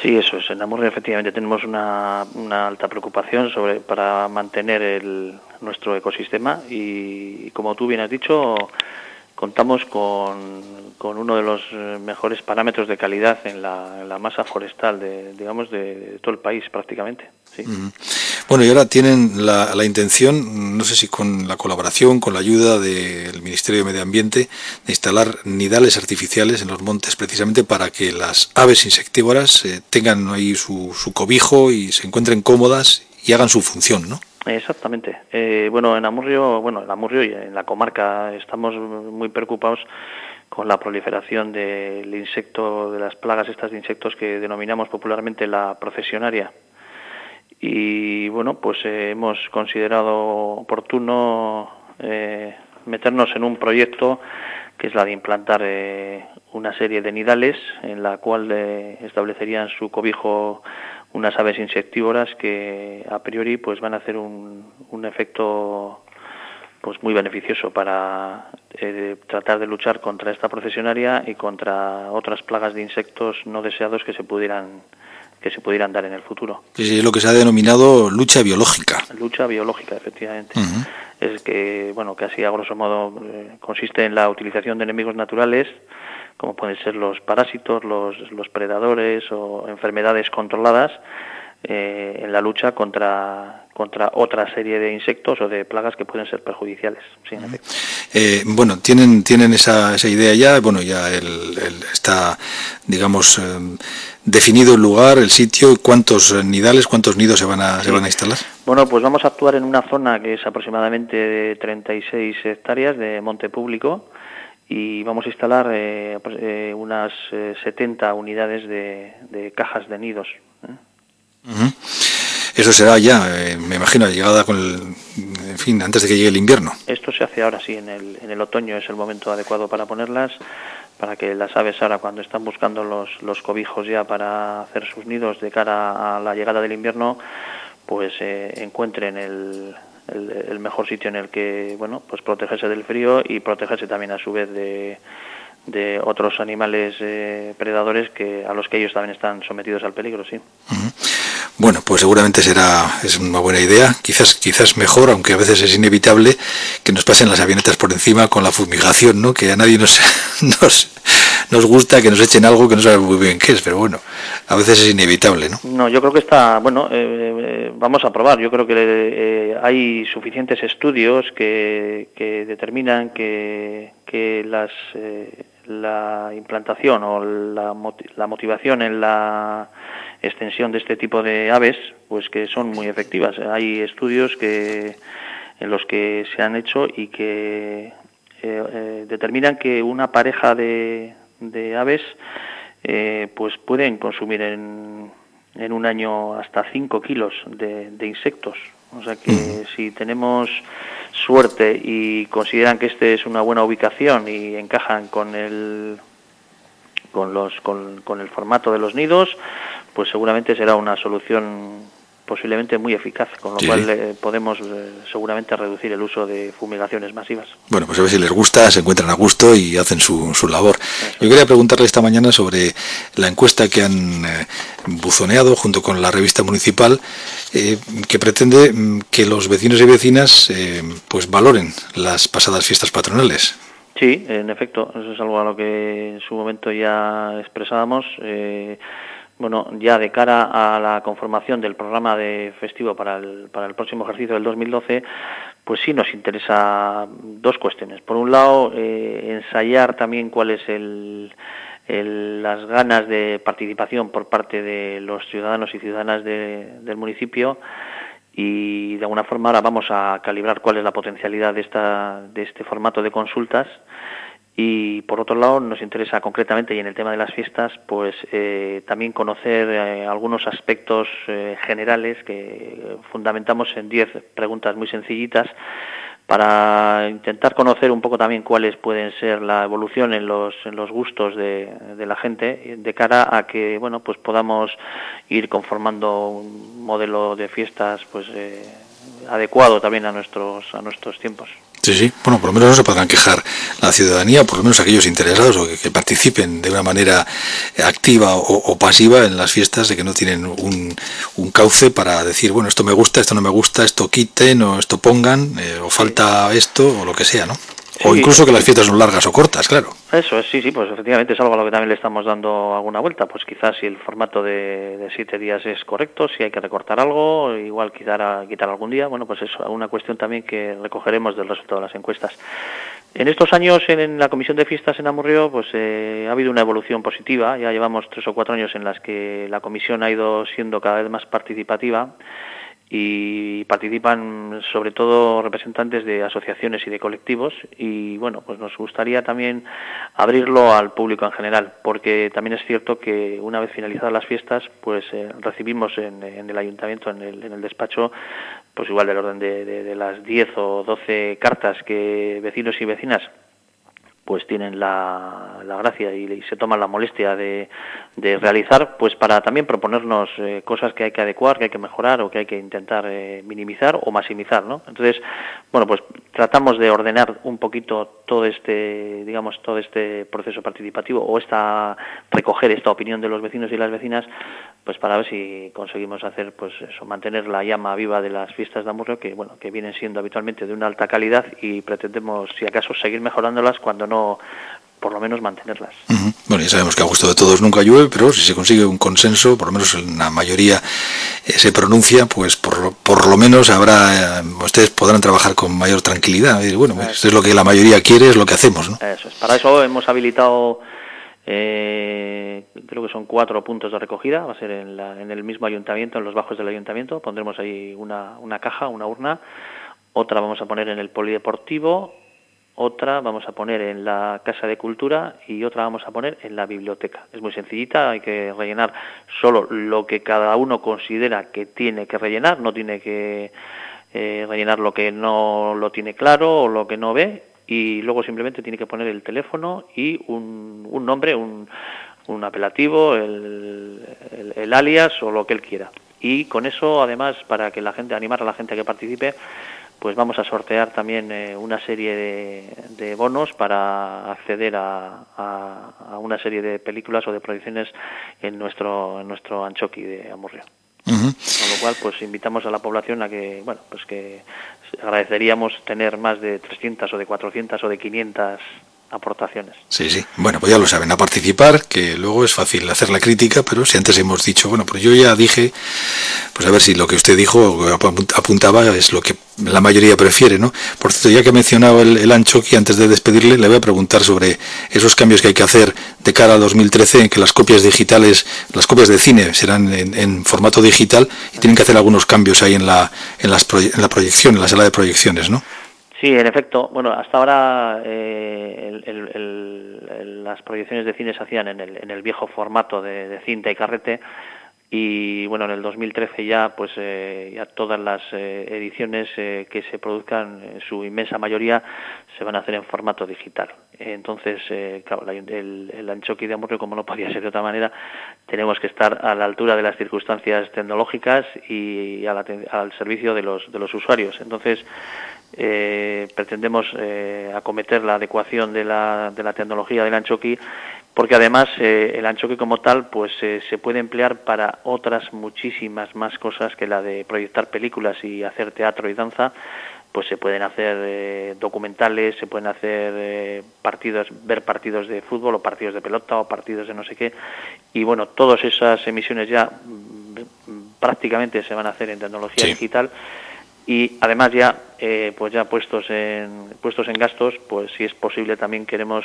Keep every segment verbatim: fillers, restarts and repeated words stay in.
Sí, eso es. En Amurrio efectivamente tenemos una, una alta preocupación sobre para mantener el, nuestro ecosistema y, como tú bien has dicho, contamos con, con uno de los mejores parámetros de calidad en la, en la masa forestal de, digamos, de, de todo el país prácticamente. Sí. Uh-huh. Bueno, y ahora tienen la, la intención, no sé si con la colaboración, con la ayuda del Ministerio de Medio Ambiente, de instalar nidales artificiales en los montes precisamente para que las aves insectívoras eh, tengan ahí su, su cobijo y se encuentren cómodas y hagan su función, ¿no? Exactamente. Eh, bueno, en Amurrio, bueno, en Amurrio y en la comarca estamos muy preocupados con la proliferación del insecto, de las plagas estas de insectos que denominamos popularmente la procesionaria. Y bueno, pues eh, hemos considerado oportuno eh, meternos en un proyecto que es la de implantar eh, una serie de nidales en la cual eh, establecerían su cobijo unas aves insectívoras que a priori pues van a hacer un, un efecto pues muy beneficioso para eh, tratar de luchar contra esta procesionaria y contra otras plagas de insectos no deseados que se pudieran que se pudieran dar en el futuro. Es lo que se ha denominado lucha biológica. Lucha biológica, efectivamente. Uh-huh. Es que, bueno, que así a grosso modo eh, consiste en la utilización de enemigos naturales, como pueden ser los parásitos, los, los predadores o enfermedades controladas, eh, en la lucha contra, contra otra serie de insectos o de plagas que pueden ser perjudiciales. Sí, en efecto. Eh, bueno, tienen tienen esa, esa idea ya, bueno, ya el, el, está, digamos, eh, definido el lugar, el sitio, cuántos nidales, cuántos nidos se van a sí. se van a instalar. Bueno, pues vamos a actuar en una zona que es aproximadamente de treinta y seis hectáreas de monte público y vamos a instalar eh, eh, unas eh, setenta unidades de, de cajas de nidos. ¿eh? Uh-huh. Eso será ya, eh, me imagino, llegada con el, en fin, antes de que llegue el invierno. Esto se hace ahora sí, en el, en el otoño es el momento adecuado para ponerlas, para que las aves ahora cuando están buscando los, los cobijos ya para hacer sus nidos de cara a la llegada del invierno, pues eh, encuentren el, el, el mejor sitio en el que, bueno, pues protegerse del frío y protegerse también a su vez de, de otros animales eh, predadores que a los que ellos también están sometidos al peligro, sí. Uh-huh. Bueno, pues seguramente será es una buena idea, quizás quizás mejor, aunque a veces es inevitable que nos pasen las avionetas por encima con la fumigación, ¿no? Que a nadie nos nos nos gusta que nos echen algo que no sabemos muy bien qué es, pero bueno, a veces es inevitable, ¿no? No, yo creo que está, bueno, eh, eh, vamos a probar. Yo creo que eh, hay suficientes estudios que, que determinan que, que las eh, la implantación o la, la motivación en la extensión de este tipo de aves, pues que son muy efectivas. Hay estudios que en los que se han hecho y que eh, eh, determinan que una pareja de, de aves eh, pues pueden consumir en, en un año hasta cinco kilos de, de insectos. O sea que uh-huh. si tenemos suerte y consideran que este es una buena ubicación y encajan con el con los con, con el formato de los nidos, pues seguramente será una solución posiblemente muy eficaz, con lo sí. cual eh, podemos eh, seguramente reducir el uso de fumigaciones masivas. Bueno, pues a ver si les gusta, se encuentran a gusto y hacen su, su labor. Eso. Yo quería preguntarle esta mañana sobre la encuesta que han eh, buzoneado junto con la revista municipal, eh, que pretende que los vecinos y vecinas eh, pues valoren las pasadas fiestas patronales. Sí, en efecto, eso es algo a lo que en su momento ya expresábamos. Eh, bueno, ya de cara a la conformación del programa de festivo para el, para el próximo ejercicio del dos mil doce, pues sí nos interesa dos cuestiones. Por un lado, eh, ensayar también cuál es el, el, las ganas de participación por parte de los ciudadanos y ciudadanas de, del municipio, y de alguna forma ahora vamos a calibrar cuál es la potencialidad de esta de este formato de consultas. Y por otro lado nos interesa concretamente, y en el tema de las fiestas, pues eh, también conocer eh, algunos aspectos eh, generales que fundamentamos en diez preguntas muy sencillitas para intentar conocer un poco también cuáles pueden ser la evolución en los en los gustos de, de la gente, de cara a que, bueno, pues podamos ir conformando un modelo de fiestas pues eh, adecuado también a nuestros a nuestros tiempos. Sí, sí. Bueno, por lo menos no se podrán quejar la ciudadanía, por lo menos aquellos interesados o que, que participen de una manera activa o, o pasiva en las fiestas, de que no tienen un, un cauce para decir, bueno, esto me gusta, esto no me gusta, esto quiten o esto pongan, eh, o falta esto o lo que sea, ¿no? Sí. O incluso que las fiestas son largas o cortas, claro. Eso es, sí, sí, pues efectivamente es algo a lo que también le estamos dando alguna vuelta. Pues quizás si el formato de, de siete días es correcto, si hay que recortar algo, igual quitar, quitar algún día, bueno, pues es una cuestión también que recogeremos del resultado de las encuestas. En estos años en la Comisión de Fiestas en Amurrio, pues eh, ha habido una evolución positiva. Ya llevamos tres o cuatro años en las que la comisión ha ido siendo cada vez más participativa, y participan sobre todo representantes de asociaciones y de colectivos, y bueno, pues nos gustaría también abrirlo al público en general, porque también es cierto que una vez finalizadas las fiestas, pues eh, recibimos en, en el ayuntamiento, en el, en el despacho, pues igual del orden de, de, de las diez o doce cartas que vecinos y vecinas pues tienen la, la gracia y, y se toman la molestia de, de realizar, pues para también proponernos eh, cosas que hay que adecuar, que hay que mejorar o que hay que intentar eh, minimizar o maximizar, ¿no? Entonces, bueno, pues tratamos de ordenar un poquito todo este, digamos, todo este proceso participativo o esta recoger esta opinión de los vecinos y las vecinas, pues para ver si conseguimos hacer, pues eso, mantener la llama viva de las fiestas de Amurrio, que bueno, que vienen siendo habitualmente de una alta calidad, y pretendemos, si acaso, seguir mejorándolas, cuando no, por lo menos mantenerlas. Uh-huh. Bueno, ya sabemos que a gusto de todos nunca llueve, pero si se consigue un consenso, por lo menos la mayoría eh, se pronuncia, pues por lo, por lo menos habrá, eh, ustedes podrán trabajar con mayor tranquilidad. Y bueno, pues, esto es lo que la mayoría quiere, es lo que hacemos, ¿no? Eso es. Para eso hemos habilitado, eh, creo que son cuatro puntos de recogida. Va a ser en, la, en el mismo ayuntamiento, en los bajos del ayuntamiento. Pondremos ahí una, una caja, una urna. Otra vamos a poner en el polideportivo. Otra vamos a poner en la Casa de Cultura y otra vamos a poner en la biblioteca. Es muy sencillita, hay que rellenar solo lo que cada uno considera que tiene que rellenar, no tiene que eh, rellenar lo que no lo tiene claro o lo que no ve, y luego simplemente tiene que poner el teléfono y un, un nombre, un, un apelativo, el, el, el alias o lo que él quiera. Y con eso, además, para que la gente, animar a la gente a que participe, pues vamos a sortear también eh, una serie de, de bonos para acceder a, a, a una serie de películas o de proyecciones en nuestro en nuestro Antxoki de Amurrio. Uh-huh. Con lo cual, pues invitamos a la población a que, bueno, pues que agradeceríamos tener más de trescientas o de cuatrocientas o de quinientas aportaciones. Sí, sí. Bueno, pues ya lo saben, a participar, que luego es fácil hacer la crítica, pero si antes hemos dicho, bueno, pues yo ya dije, pues a ver si lo que usted dijo, apuntaba, es lo que la mayoría prefiere, ¿no? Por cierto, ya que he mencionado el, el Antxoki, antes de despedirle, le voy a preguntar sobre esos cambios que hay que hacer de cara a dos mil trece, en que las copias digitales, las copias de cine serán en, en formato digital, y tienen que hacer algunos cambios ahí en la, en las proye- en la proyección, en la sala de proyecciones, ¿no? Sí, en efecto. Bueno, hasta ahora eh, el, el, el, las proyecciones de cine se hacían en el, en el viejo formato de, de cinta y carrete, y bueno, en el dos mil trece ya, pues eh, ya todas las eh, ediciones eh, que se produzcan, en su inmensa mayoría, se van a hacer en formato digital. Entonces, eh, claro, el, el, el Antxoki de Amurrio, como no podía ser de otra manera, tenemos que estar a la altura de las circunstancias tecnológicas y a la, al servicio de los de los usuarios. Entonces, Eh, pretendemos eh, acometer la adecuación de la, de la tecnología del Antxoki, porque además eh, el Antxoki como tal, pues eh, se puede emplear para otras muchísimas más cosas que la de proyectar películas y hacer teatro y danza. Pues se pueden hacer eh, documentales, se pueden hacer eh, partidos, ver partidos de fútbol o partidos de pelota o partidos de no sé qué, y bueno, todas esas emisiones ya mm, prácticamente se van a hacer en tecnología sí. digital. Y además ya eh, pues ya puestos en puestos en gastos, pues si es posible también queremos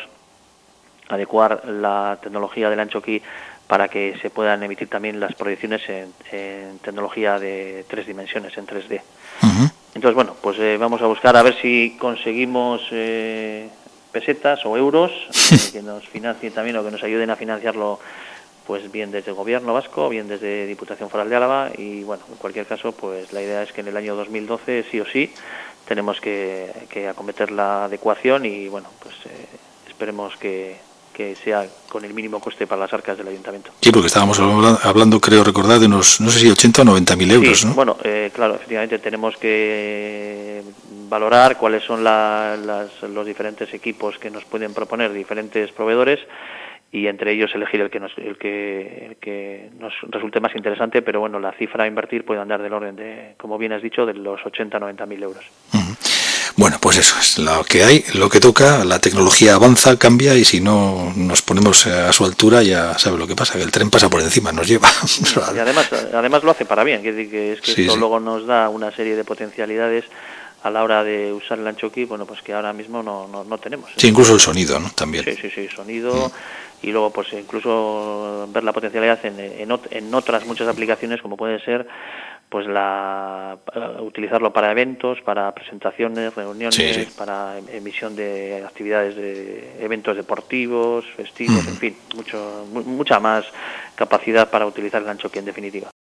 adecuar la tecnología del Antxoki para que se puedan emitir también las proyecciones en, en tecnología de tres dimensiones, en tres D. Uh-huh. Entonces, bueno, pues eh, vamos a buscar a ver si conseguimos eh, pesetas o euros eh, que nos financien también o que nos ayuden a financiarlo, pues bien desde el Gobierno vasco, bien desde Diputación Foral de Álava, y bueno, en cualquier caso, pues la idea es que en el año dos mil doce, sí o sí, tenemos que, que acometer la adecuación y bueno, pues eh, esperemos que, que sea con el mínimo coste para las arcas del Ayuntamiento. Sí, porque estábamos hablando, creo recordar, de unos, no sé si ochenta o noventa mil euros, sí, ¿no? Bueno, eh, claro, efectivamente tenemos que valorar cuáles son la, las, los diferentes equipos que nos pueden proponer diferentes proveedores y entre ellos elegir el que nos el que el que nos resulte más interesante, pero bueno, la cifra a invertir puede andar del orden de, como bien has dicho, de los ochenta a noventa mil euros. Uh-huh. Bueno, pues eso es lo que hay, lo que toca, la tecnología avanza, cambia y si no nos ponemos a su altura ya sabe lo que pasa, que el tren pasa por encima, nos lleva. Y además además lo hace para bien, que, que es que sí, esto sí. luego nos da una serie de potencialidades a la hora de usar el ancho kit, bueno, pues que ahora mismo no, no, no tenemos. Sí, incluso el sonido, ¿no? También. Sí, sí, sí, sonido, mm. y luego pues incluso ver la potencialidad en, en, en otras muchas aplicaciones, como puede ser pues la utilizarlo para eventos, para presentaciones, reuniones, sí, sí. para emisión de actividades de eventos deportivos, festivos, mm. en fin, mucho mucha más capacidad para utilizar el ancho kit en definitiva.